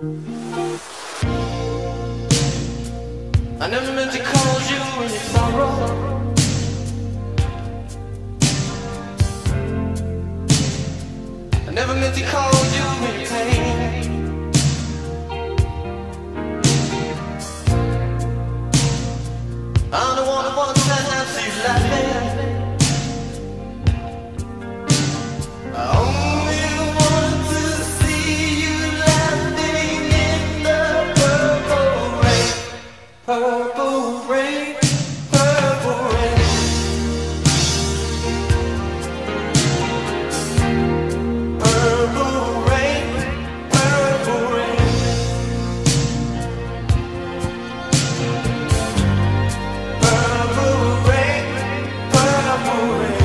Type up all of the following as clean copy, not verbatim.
I never meant to call you in your sorrow. I never meant to call you in your pain. I'm the one who wants to have you laughing. I only want to see you laughing in the purple rain. Purple rain, purple rain. Purple rain, purple rain. Purple rain, purple rain.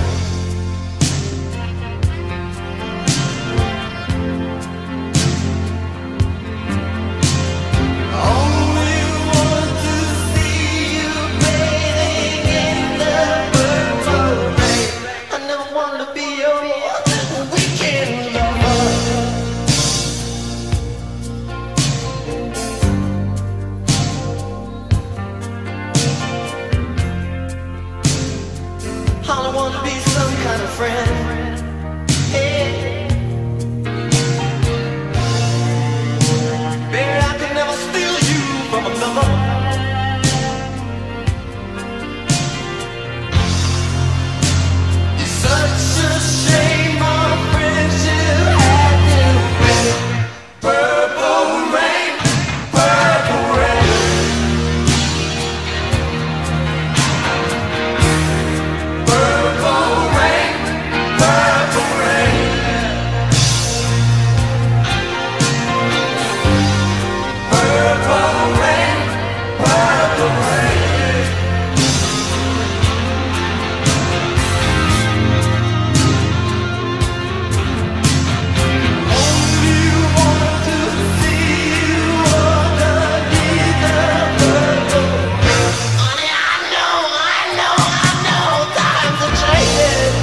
Only want to see you bathing in the purple rain. I never wanted to be your weekend lover. I don't want to be some kind of friend. Hey. Baby, I can never steal you from another. It's such a shame our friendship had to end. Purple rain, purple rain. Purple rain, purple rain. Purple rain, purple rain. Only want to see you underneath the purple rain. Honey, I know, times are changing.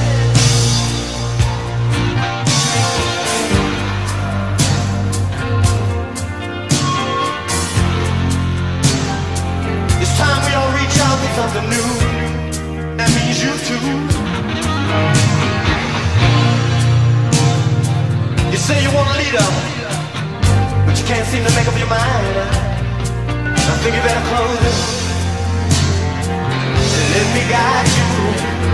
It's time we all reach out for something new. That means you too. You say you want a leader, but you can't seem to make up your mind. I think you better close it and let me guide you.